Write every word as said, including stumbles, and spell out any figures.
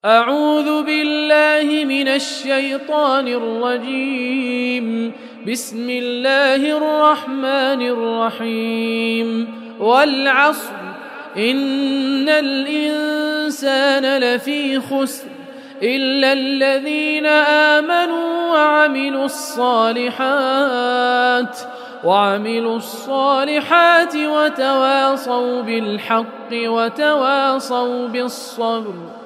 أعوذ بالله من الشيطان الرجيم. بسم الله الرحمن الرحيم. والعصر إن الإنسان لفي خسر إلا الذين آمنوا وعملوا الصالحات وعملوا الصالحات وتواصوا بالحق وتواصوا بالصبر.